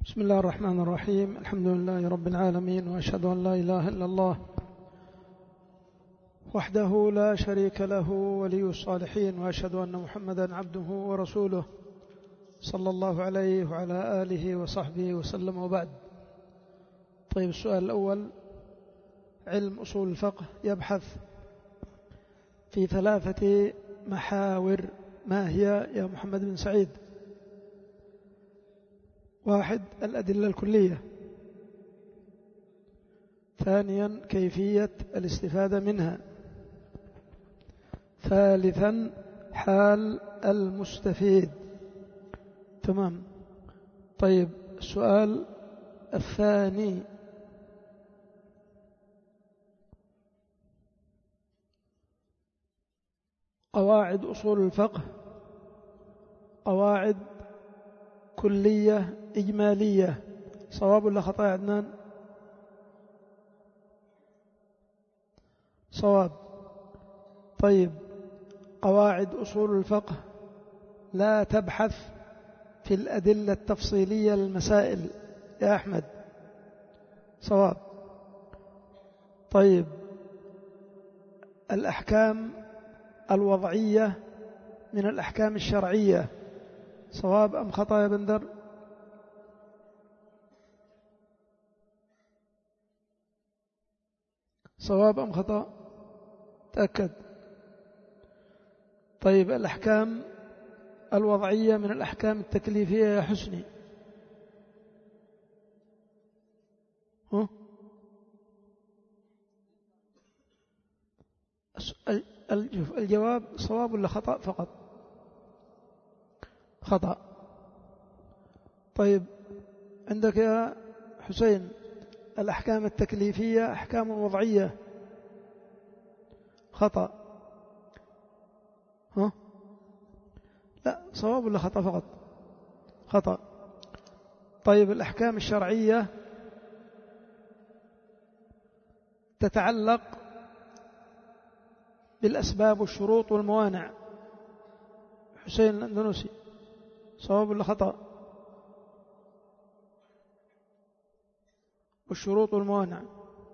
بسم الله الرحمن الرحيم. الحمد لله رب العالمين، وأشهد أن لا إله إلا الله وحده لا شريك له ولي الصالحين، وأشهد أن محمدا عبده ورسوله صلى الله عليه وعلى آله وصحبه وسلم، وبعد. طيب، السؤال الأول: علم أصول الفقه يبحث في 3 محاور، ما هي يا محمد بن سعيد؟ 1. الأدلة الكلية. 2. كيفية الاستفادة منها. 3. حال المستفيد. تمام. طيب، السؤال الثاني: قواعد أصول الفقه قواعد كلية إجمالية، صواب ولا خطأ يا عدنان؟ صواب. طيب، قواعد أصول الفقه لا تبحث في الأدلة التفصيلية للمسائل يا أحمد. صواب. طيب، الأحكام الوضعية من الأحكام الشرعية، صواب أم خطأ يا بندر؟ صواب أم خطأ؟ تأكد. طيب، الأحكام الوضعية من الأحكام التكليفية يا حسني؟ الجواب صواب ولا خطأ فقط؟ خطأ. طيب، عندك يا حسين الأحكام التكليفية أحكام وضعية، خطأ. لا، صواب ولا خطأ فقط؟ خطأ. طيب، الأحكام الشرعية تتعلق بالأسباب والشروط والموانع، حسين الأندونسي، صواب ولا خطأ؟ والشروط والموانع.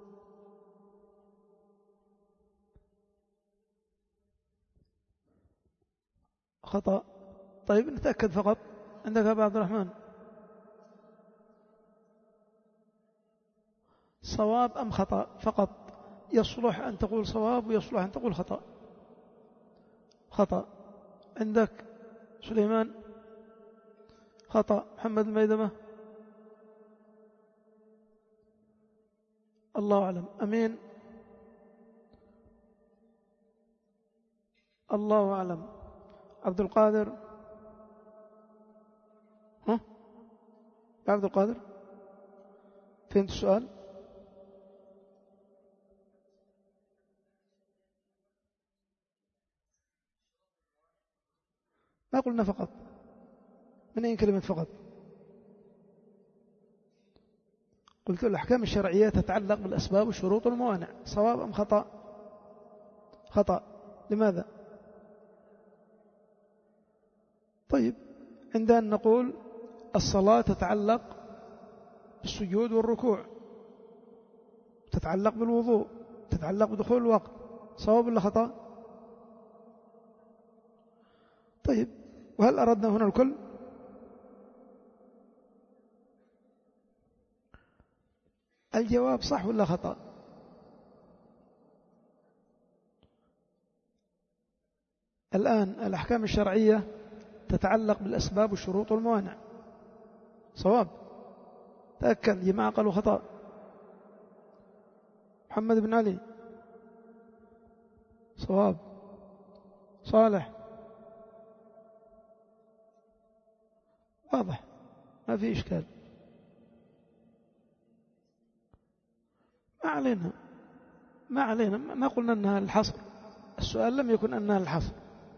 خطأ. طيب، نتأكد فقط. عندك أبا عبد الرحمن، صواب أم خطأ فقط؟ يصلح أن تقول صواب ويصلح أن تقول خطأ. خطأ. عندك سليمان؟ خطأ. محمد بن ميدمة؟ الله أعلم. أمين؟ الله أعلم. عبد القادر؟ يا عبد القادر، فهمت السؤال؟ ما قلنا فقط. من أين كلمة فقط؟ قلت الأحكام الشرعية تتعلق بالأسباب والشروط والموانع، صواب أم خطأ؟ خطأ. لماذا؟ طيب، عندنا نقول الصلاة تتعلق بالسجود والركوع، تتعلق بالوضوء، تتعلق بدخول الوقت، صواب ولا خطأ؟ طيب، وهل أردنا هنا الكل؟ الجواب صح ولا خطأ؟ الآن الأحكام الشرعية تتعلق بالأسباب والشروط والموانع، صواب. تأكد. جماعة قالوا خطأ. محمد بن علي؟ صواب. صالح؟ واضح، ما في إشكال. ما علينا، ما قلنا أنها الحصر. السؤال لم يكن أنها الحصر،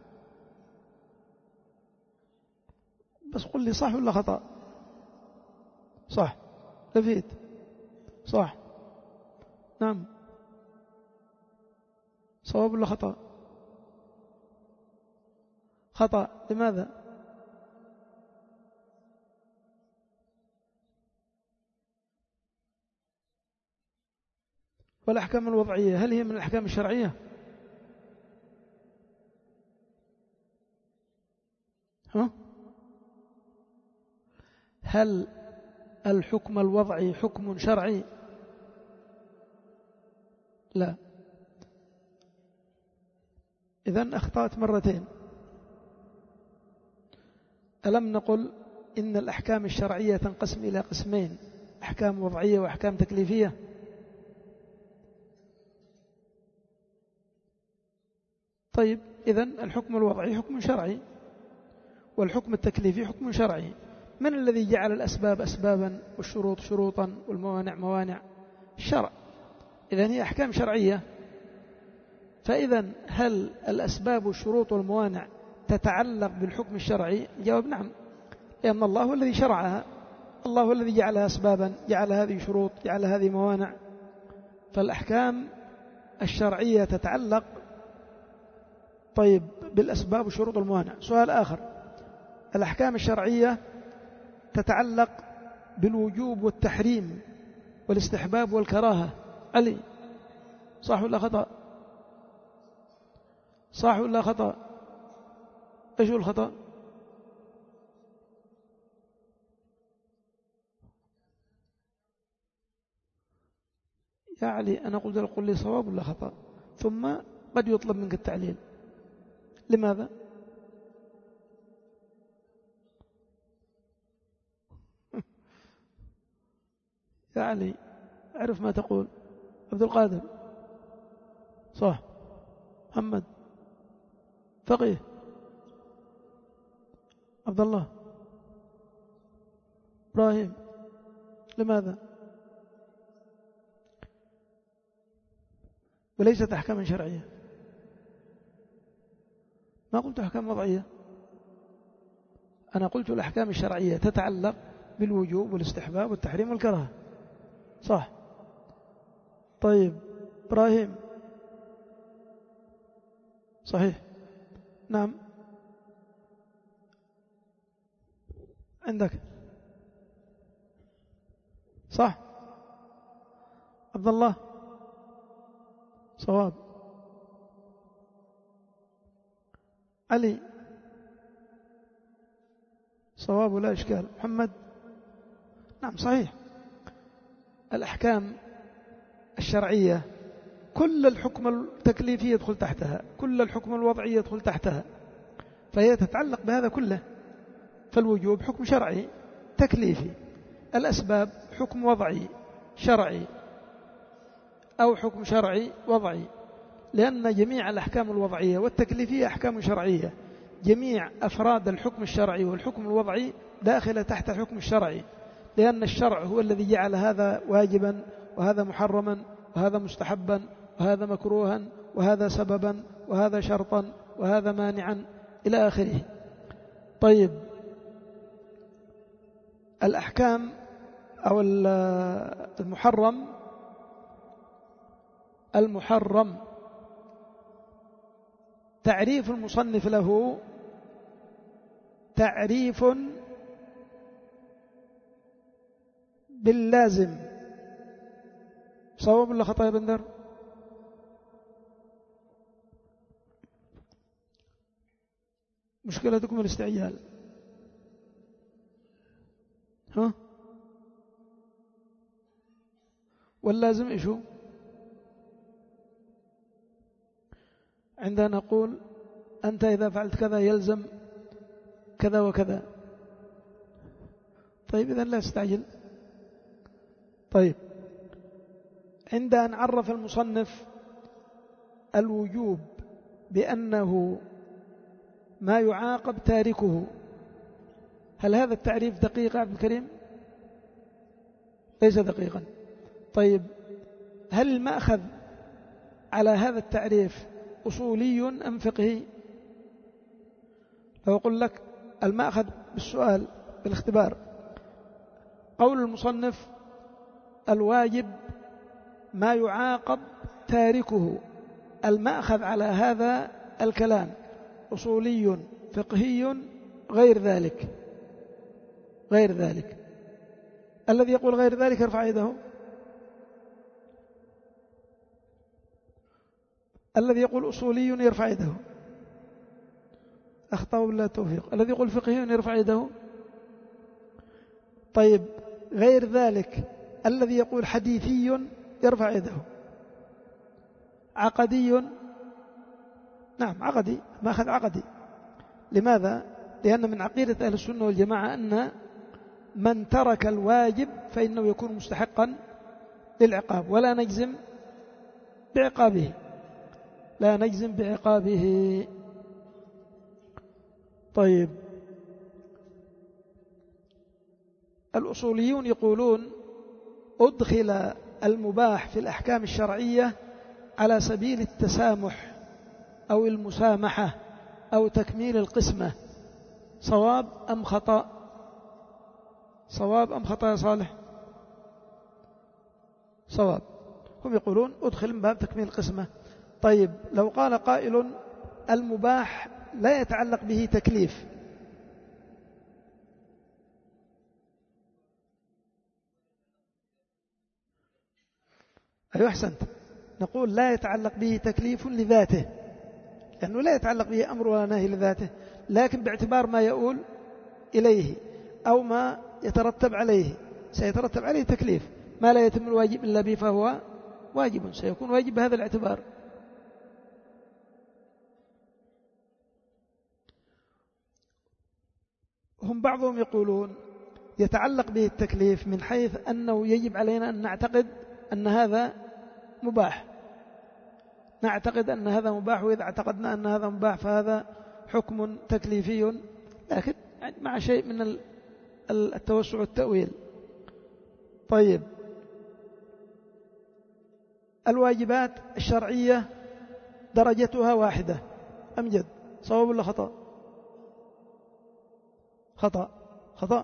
بس قل لي صح ولا خطأ. صح. لفيت. صح. نعم. صواب ولا خطأ؟ خطأ. لماذا؟ والأحكام الوضعية هل هي من الأحكام الشرعية؟ هل الحكم الوضعي حكم شرعي؟ لا. إذن أخطأت مرتين. ألم نقل إن الأحكام الشرعية تنقسم إلى قسمين، أحكام وضعية وأحكام تكليفية؟ طيب إذن الحكم الوضعي حكم شرعي والحكم التكليفي حكم شرعي. من الذي جعل الأسباب أسبابا والشروط شروطا والموانع موانع؟ الشرع. إذن هي أحكام شرعية. فإذا هل الأسباب والشروط والموانع تتعلق بالحكم الشرعي؟ جواب نعم، لأن الله هو الذي شرعها، الله هو الذي جعلها أسبابا، جعل هذه شروط، جعل هذه موانع. فالأحكام الشرعية تتعلق طيب بالأسباب والشروط والموانع. سؤال آخر، الأحكام الشرعية تتعلق بالوجوب والتحريم والاستحباب والكراهة. علي صح ولا خطأ؟ صح ولا خطأ؟ إيش هو الخطأ؟ يا علي أنا قلت قل لي صواب ولا خطأ، ثم قد يطلب منك التعليل. لماذا؟ يا علي أعرف ما تقول. عبد القادر صح، محمد فقيه، عبد الله، إبراهيم. لماذا؟ وليست أحكام شرعية. ما قلت أحكام وضعية، أنا قلت الأحكام الشرعية تتعلق بالوجوب والاستحباب والتحريم والكراهة. صح. طيب إبراهيم صحيح. نعم عندك صح. عبد الله صواب. علي صواب ولا إشكال. محمد نعم صحيح. الأحكام الشرعية كل الحكم التكليفي يدخل تحتها، كل الحكم الوضعي يدخل تحتها، فهي تتعلق بهذا كله. فالوجوب حكم شرعي تكليفي، الأسباب حكم وضعي شرعي أو حكم شرعي وضعي، لأن جميع الأحكام الوضعية والتكليفية أحكام شرعية. جميع أفراد الحكم الشرعي والحكم الوضعي داخلة تحت الحكم الشرعي، لأن الشرع هو الذي جعل هذا واجبا وهذا محرما وهذا مستحبا وهذا مكروها وهذا سببا وهذا شرطا وهذا مانعا إلى آخره. طيب الأحكام أو المحرم تعريف المصنف له تعريف باللازم. صواب ولا خطأ يا بندر؟ مشكلتكم الاستعجال. ها واللازم إيشو؟ عندنا نقول أنت إذا فعلت كذا يلزم كذا وكذا. طيب إذن لا تستعجل. طيب عند أن عرف المصنف الوجوب بأنه ما يعاقب تاركه، هل هذا التعريف دقيق يا عبد الكريم؟ ليس دقيقا. طيب هل المأخذ على هذا التعريف أصولي أم فقهي؟ لو أقول لك المأخذ بالسؤال بالاختبار، قول المصنف الواجب ما يعاقب تاركه، المأخذ على هذا الكلام أصولي فقهي غير ذلك؟ غير ذلك. الذي يقول غير ذلك ارفع يده. الذي يقول أصولي يرفع يده. أخطأ بالله التوفيق. الذي يقول فقهي يرفع يده. طيب غير ذلك الذي يقول حديثي يرفع يده. عقدي، نعم عقدي، ما أخذ عقدي. لماذا؟ لأن من عقيدة أهل السنة والجماعة أن من ترك الواجب فإنه يكون مستحقا للعقاب، ولا نجزم بعقابه، لا نجزم بعقابه. طيب الأصوليون يقولون أدخل المباح في الأحكام الشرعية على سبيل التسامح أو المسامحة أو تكميل القسمة. صواب أم خطأ؟ صواب أم خطأ يا صالح؟ صواب. هم يقولون أدخل من باب تكميل القسمة. طيب لو قال قائل المباح لا يتعلق به تكليف، أيوة أحسنت، نقول لا يتعلق به تكليف لذاته، لأنه لا يتعلق به أمر ولا نهي لذاته، لكن باعتبار ما يؤول إليه أو ما يترتب عليه، سيترتب عليه تكليف. ما لا يتم الواجب إلا به فهو واجب، سيكون واجب بهذا الاعتبار. هم بعضهم يقولون يتعلق به التكليف من حيث أنه يجب علينا أن نعتقد أن هذا مباح، نعتقد أن هذا مباح، وإذا اعتقدنا أن هذا مباح فهذا حكم تكليفي، لكن مع شيء من التوسع والتأويل. طيب الواجبات الشرعية درجتها واحدة أم جد؟ صواب ولا خطأ؟ خطأ. خطأ.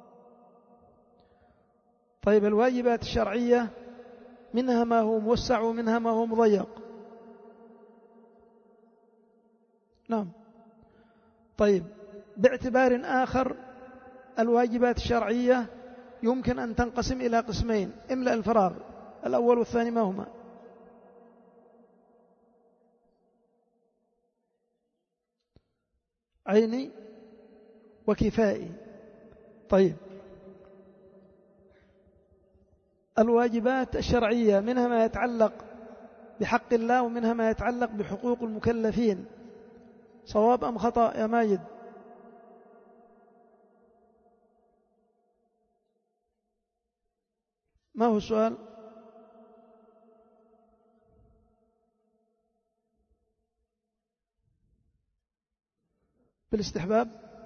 طيب الواجبات الشرعية منها ما هو موسع ومنها ما هو مضيق. نعم. طيب باعتبار آخر الواجبات الشرعية يمكن أن تنقسم إلى قسمين، املأ الفراغ، الأول والثاني ما هما؟ عيني وكفائي. طيب الواجبات الشرعية منها ما يتعلق بحق الله ومنها ما يتعلق بحقوق المكلفين. صواب أم خطأ يا ماجد؟ ما هو السؤال؟ بالاستحباب.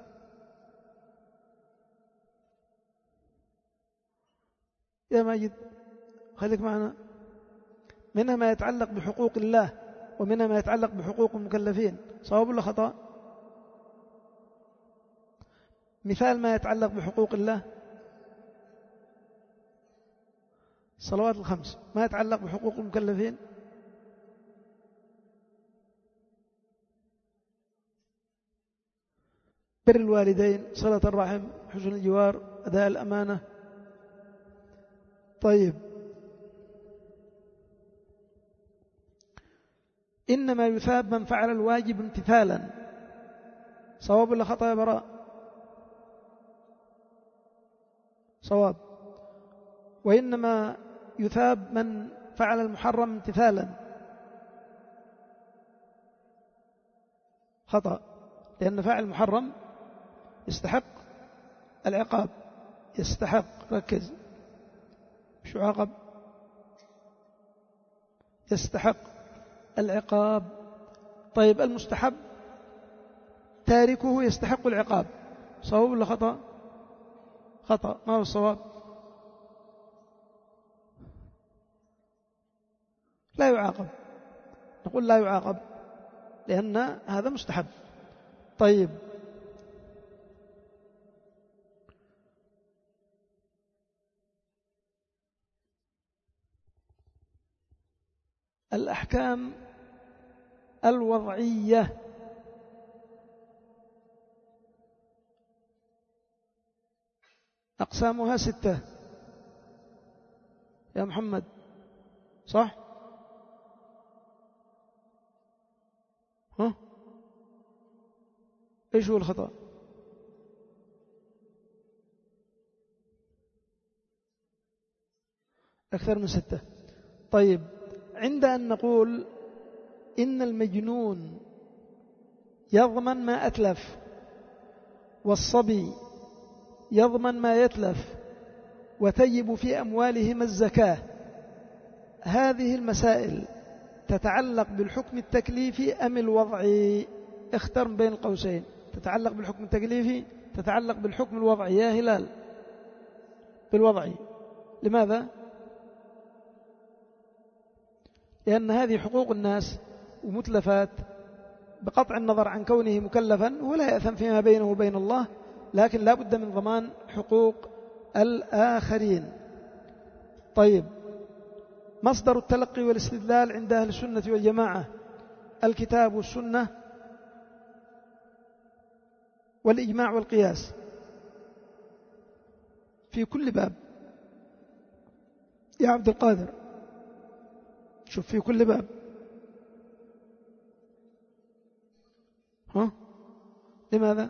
يا ماجد خليك معنا. منها ما يتعلق بحقوق الله ومنها ما يتعلق بحقوق المكلفين. صواب ولا خطأ؟ مثال ما يتعلق بحقوق الله: الصلوات الخمس. ما يتعلق بحقوق المكلفين: بر الوالدين، صلة الرحم، حسن الجوار، أداء الأمانة. طيب إنما يثاب من فعل الواجب امتثالا. صواب ولا خطأ يا براء؟ صواب. وإنما يثاب من فعل المحرم امتثالا. خطأ، لأن فاعل المحرم يستحق العقاب، يستحق، ركز، شو عقب؟ يستحق العقاب. طيب المستحب تاركه يستحق العقاب. صواب ولا خطأ؟ خطأ. ما هو الصواب؟ لا يعاقب. نقول لا يعاقب لأن هذا مستحب. طيب الأحكام الوضعية أقسامها 6 يا محمد، صح؟ ها؟ إيش هو الخطأ؟ أكثر من 6. طيب، عند أن نقول إن المجنون يضمن ما أتلف، والصبي يضمن ما يتلف، وتجب في أموالهم الزكاة، هذه المسائل تتعلق بالحكم التكليفي أم الوضعي؟ اختر بين القوسين. تتعلق بالحكم التكليفي، تتعلق بالحكم الوضعي يا هلال؟ بالوضعي. لماذا؟ لأن هذه حقوق الناس ومتلفات، بقطع النظر عن كونه مكلفا ولا يأثم فيما بينه وبين الله، لكن لا بد من ضمان حقوق الآخرين. طيب، مصدر التلقي والاستدلال عند أهل السنة والجماعة الكتاب والسنة والإجماع والقياس في كل باب. يا عبد القادر، شوف، في كل باب. ها؟ لماذا؟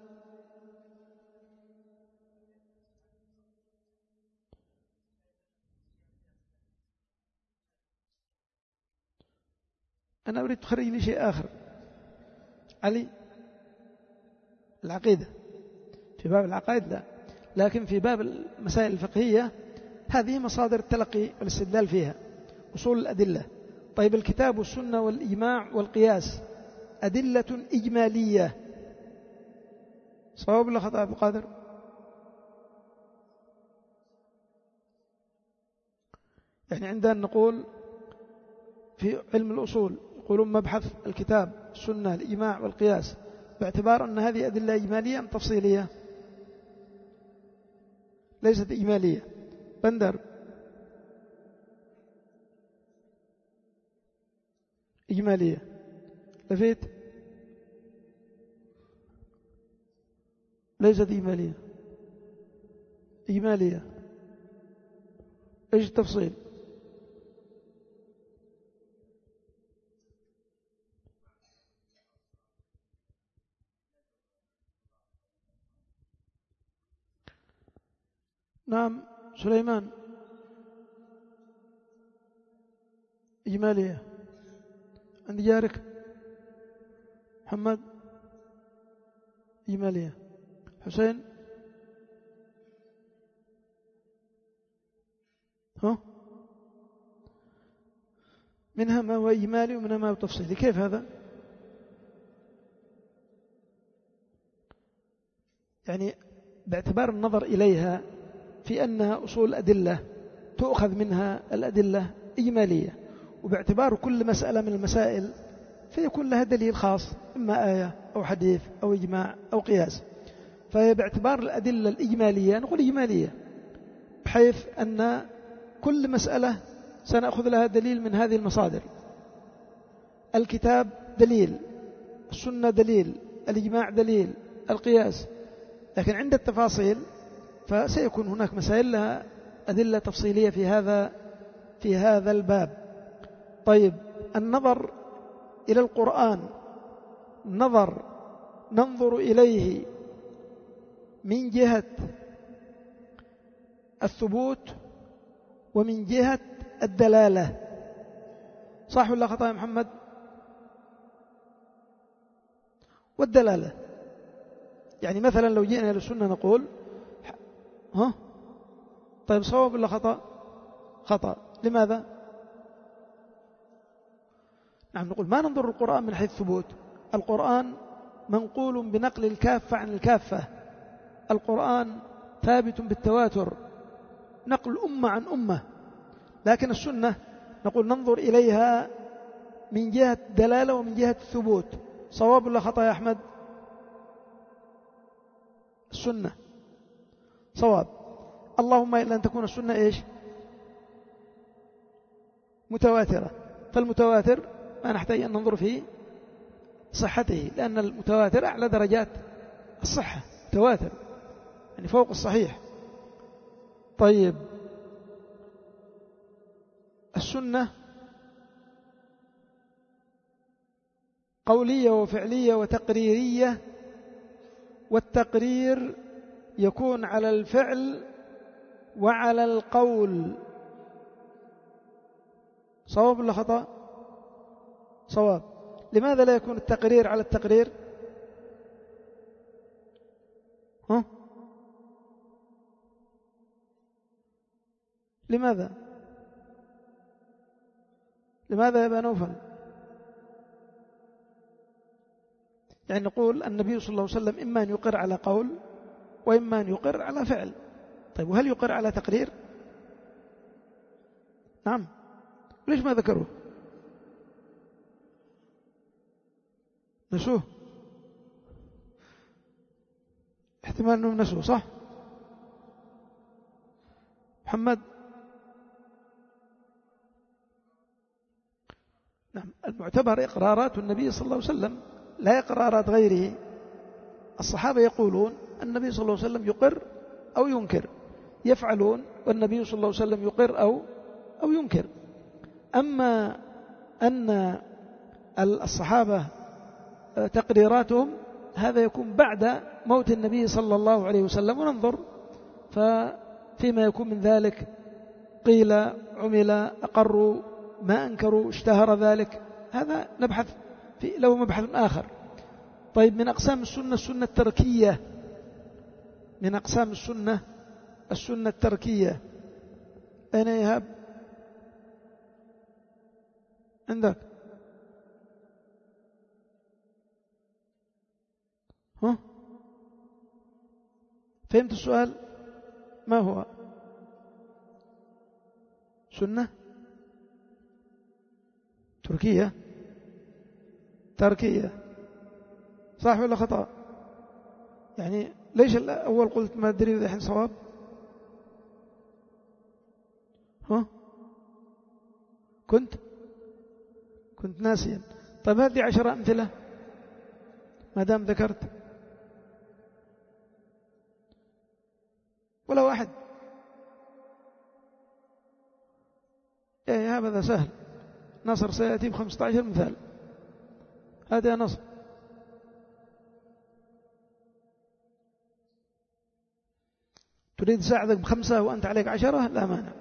أنا أريد تخرج لي شيء آخر. علي، العقيدة. في باب العقائد لا، لكن في باب المسائل الفقهية هذه مصادر التلقي والاستدلال فيها أصول الأدلة. طيب، الكتاب والسنة والإجماع والقياس أدلة إجمالية، صواب ولا خطأ عبد القادر؟ يعني عندنا نقول في علم الأصول يقولون مبحث الكتاب السنة الإجماع والقياس، باعتبار أن هذه أدلة إجمالية أم تفصيلية؟ ليست إجمالية. بندر، إجمالية. لفيت، ليست إجمالية. إجمالية. إيش التفصيل؟ نعم سليمان، إجمالية. عند جارك محمد، إجمالية. حسين، ها؟ منها ما هو إجمالي ومنها ما هو تفصيلي. كيف هذا؟ يعني باعتبار النظر إليها في أنها أصول أدلة تؤخذ منها الأدلة إجمالية، وباعتبار كل مسألة من المسائل فيكون لها دليل خاص، إما آية أو حديث أو إجماع أو قياس، فهي باعتبار الأدلة الإجمالية نقول إجمالية، بحيث أن كل مسألة سنأخذ لها دليل من هذه المصادر. الكتاب دليل، السنة دليل، الإجماع دليل، القياس. لكن عند التفاصيل فسيكون هناك مسائل لها أدلة تفصيلية في هذا الباب. طيب، النظر إلى القرآن ننظر إليه من جهة الثبوت ومن جهة الدلالة، صح ولا خطأ يا محمد؟ والدلالة، يعني مثلا لو جئنا للسنة نقول ها؟ طيب، صواب ولا خطأ؟ خطأ. لماذا؟ نعم، نقول ما ننظر القرآن من حيث الثبوت. القرآن منقول بنقل الكافة عن الكافة، القرآن ثابت بالتواتر، نقل أمة عن أمة. لكن السنة نقول ننظر إليها من جهة دلالة ومن جهة الثبوت. صواب ولا خطأ يا أحمد؟ السنة صواب، اللهم إلا أن تكون السنة إيش؟ متواترة. فالمتواتر ما نحتاج أن ننظر في صحته، لأن المتواتر أعلى درجات الصحة، تواتر يعني فوق الصحيح. طيب، السنة قولية وفعلية وتقريرية، والتقرير يكون على الفعل وعلى القول. صواب ولا خطأ؟ صواب. لماذا لا يكون التقرير على التقرير؟ لماذا يا أبا نوفل؟ يعني نقول النبي صلى الله عليه وسلم إما أن يقر على قول وإما أن يقر على فعل. طيب وهل يقر على تقرير؟ نعم. ليش ما ذكروه؟ نسوه؟ احتمال أنهم نسوه، صح؟ محمد؟ نعم. المعتبر إقرارات النبي صلى الله عليه وسلم لا إقرارات غيره. الصحابة يقولون النبي صلى الله عليه وسلم يقر أو ينكر، يفعلون والنبي صلى الله عليه وسلم يقر أو ينكر. أما أن الصحابة تقريراتهم هذا يكون بعد موت النبي صلى الله عليه وسلم، وننظر فيما يكون من ذلك قيل، عمل، أقروا، ما أنكروا، اشتهر ذلك، هذا نبحث في له مبحث آخر. طيب من أقسام السنة السنة التركية، من أقسام السنة السنة التركية. أين يهاب؟ عندك؟ فهمت السؤال؟ ما هو سنة تركية تركية، صح ولا خطأ؟ يعني ليش الأول قلت ما أدري إذا الحين صواب؟ كنت ناسيا. طيب هذه 10 أمثلة ما دام ذكرت، ولا واحد؟ إيه هذا سهل. نصر سيأتي ب15 مثال. هذا نصر. تريد ساعدك ب5 وأنت عليك 10؟ لا مانع.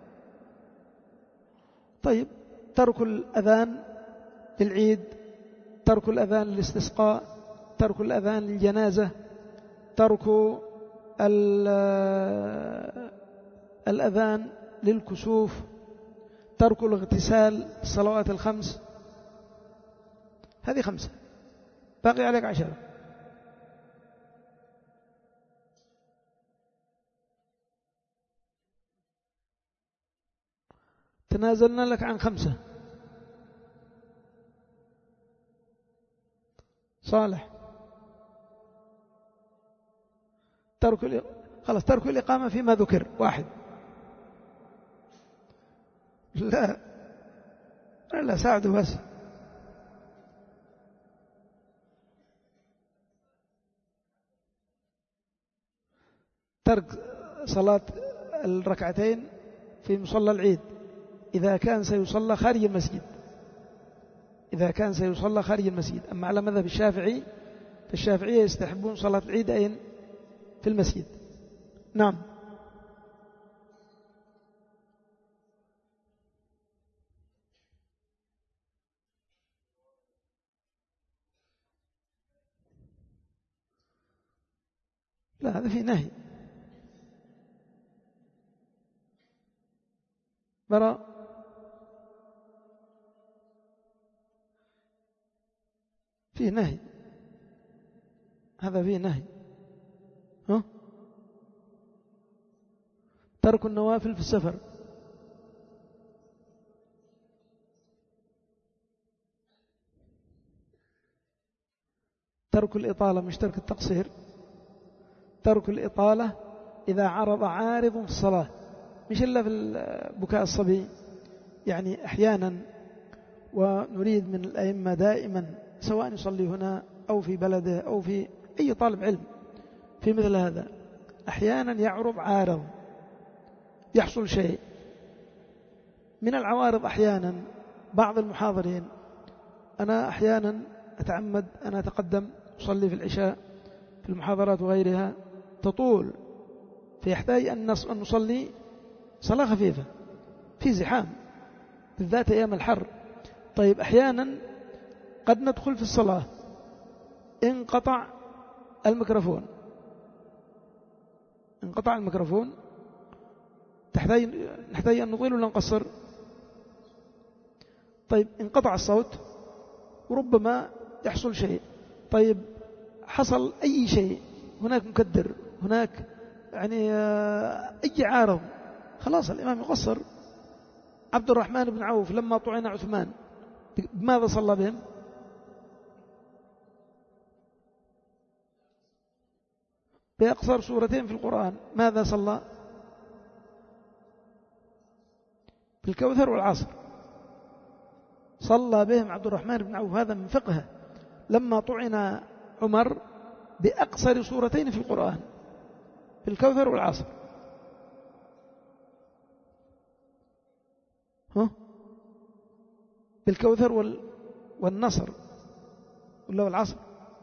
طيب ترك الأذان للعيد، ترك الأذان للاستسقاء، ترك الأذان للجنازة، ترك الأذان للكسوف، ترك الاغتسال الصلوات ال5. هذه 5، باقي عليك 10. تنازلنا لك عن 5. صالح؟ خلاص ترك الإقامة فيما ذكر 1. لا ساعده بس. ترك صلاة الركعتين في مصلى العيد إذا كان سيصلى خارج المسجد، إذا كان سيصلى خارج المسجد. أما على مذهب الشافعي فالشافعية يستحبون صلاة العيد أين؟ في المسجد. نعم. لا هذا في نهي. براء فيه نهي، هذا فيه نهي. ترك النوافل في السفر، ترك الإطالة مش ترك التقصير. ترك الإطالة إذا عرض عارض في الصلاة، مش إلا في بكاء الصبي. يعني أحيانا، ونريد من الأئمة دائما سواء يصلي هنا أو في بلده أو في أي طالب علم في مثل هذا، أحيانا يعرض عارض، يحصل شيء من العوارض. أحيانا بعض المحاضرين، أنا أحيانا أتعمد أن أتقدم أصلي في العشاء في المحاضرات وغيرها تطول، فيحتاج أن نصلي صلاة خفيفة في زحام بالذات أيام الحر. طيب أحيانا قد ندخل في الصلاة انقطع الميكروفون نحتاج أن نطيل ولا نقصر؟ طيب انقطع الصوت وربما يحصل شيء، طيب حصل أي شيء، هناك مكدر، هناك يعني أي عارض، خلاص الإمام يقصر. عبد الرحمن بن عوف لما طعن عثمان بماذا صلى بهم؟ بأقصر سورتين في القرآن. ماذا صلى؟ بالكوثر والعصر. صلى بهم عبد الرحمن بن عوف، هذا من فقهه، لما طعن عمر بأقصر سورتين في القرآن، بالكوثر والعصر. بالكوثر والنصر ولا والعصر؟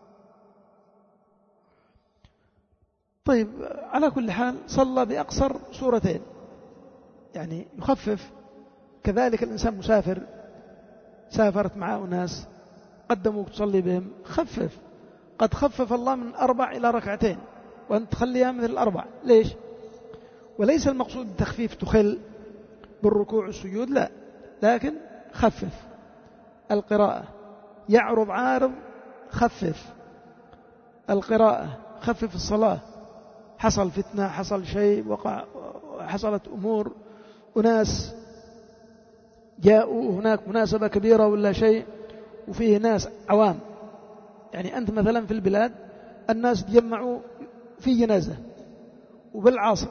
طيب على كل حال صلى بأقصر سورتين، يعني يخفف. كذلك الإنسان مسافر، سافرت معه ناس قدموك تصلي بهم، خفف. قد خفف الله من 4 إلى 2 وأنت تخليها مثل 4. ليش؟ وليس المقصود التخفيف تخل بالركوع والسجود، لا، لكن خفف القراءة. يعرض عارض، خفف القراءة، خفف الصلاة. حصل فتنة، حصل شيء، حصلت أمور، أناس جاءوا، هناك مناسبة كبيرة ولا شيء وفيه ناس عوام، يعني أنت مثلا في البلاد الناس تجمعوا في جنازة، وبالعصر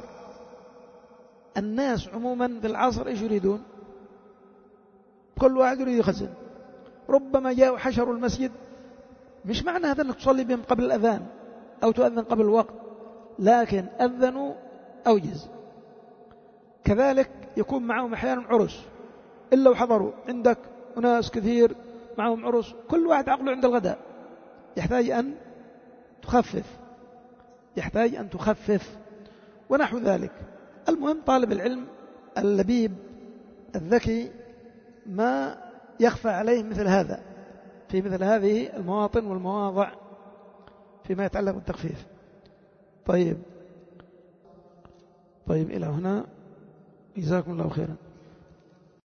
الناس عموما بالعصر إيش يريدون؟ كل واحد يريد يخزن. ربما جاءوا حشروا المسجد، مش معنى هذا أنك تصلي بهم قبل الأذان أو تؤذن قبل الوقت، لكن أذنوا أوجز. كذلك يكون معهم أحيانا عرس، إلا وحضروا عندك أناس كثير معهم عرس، كل واحد عقله عند الغداء، يحتاج أن تخفف ونحو ذلك. المهم طالب العلم اللبيب الذكي ما يخفى عليه مثل هذا في مثل هذه المواطن والمواضع فيما يتعلق بالتخفيف. طيب إلى هنا، جزاكم الله خيرا.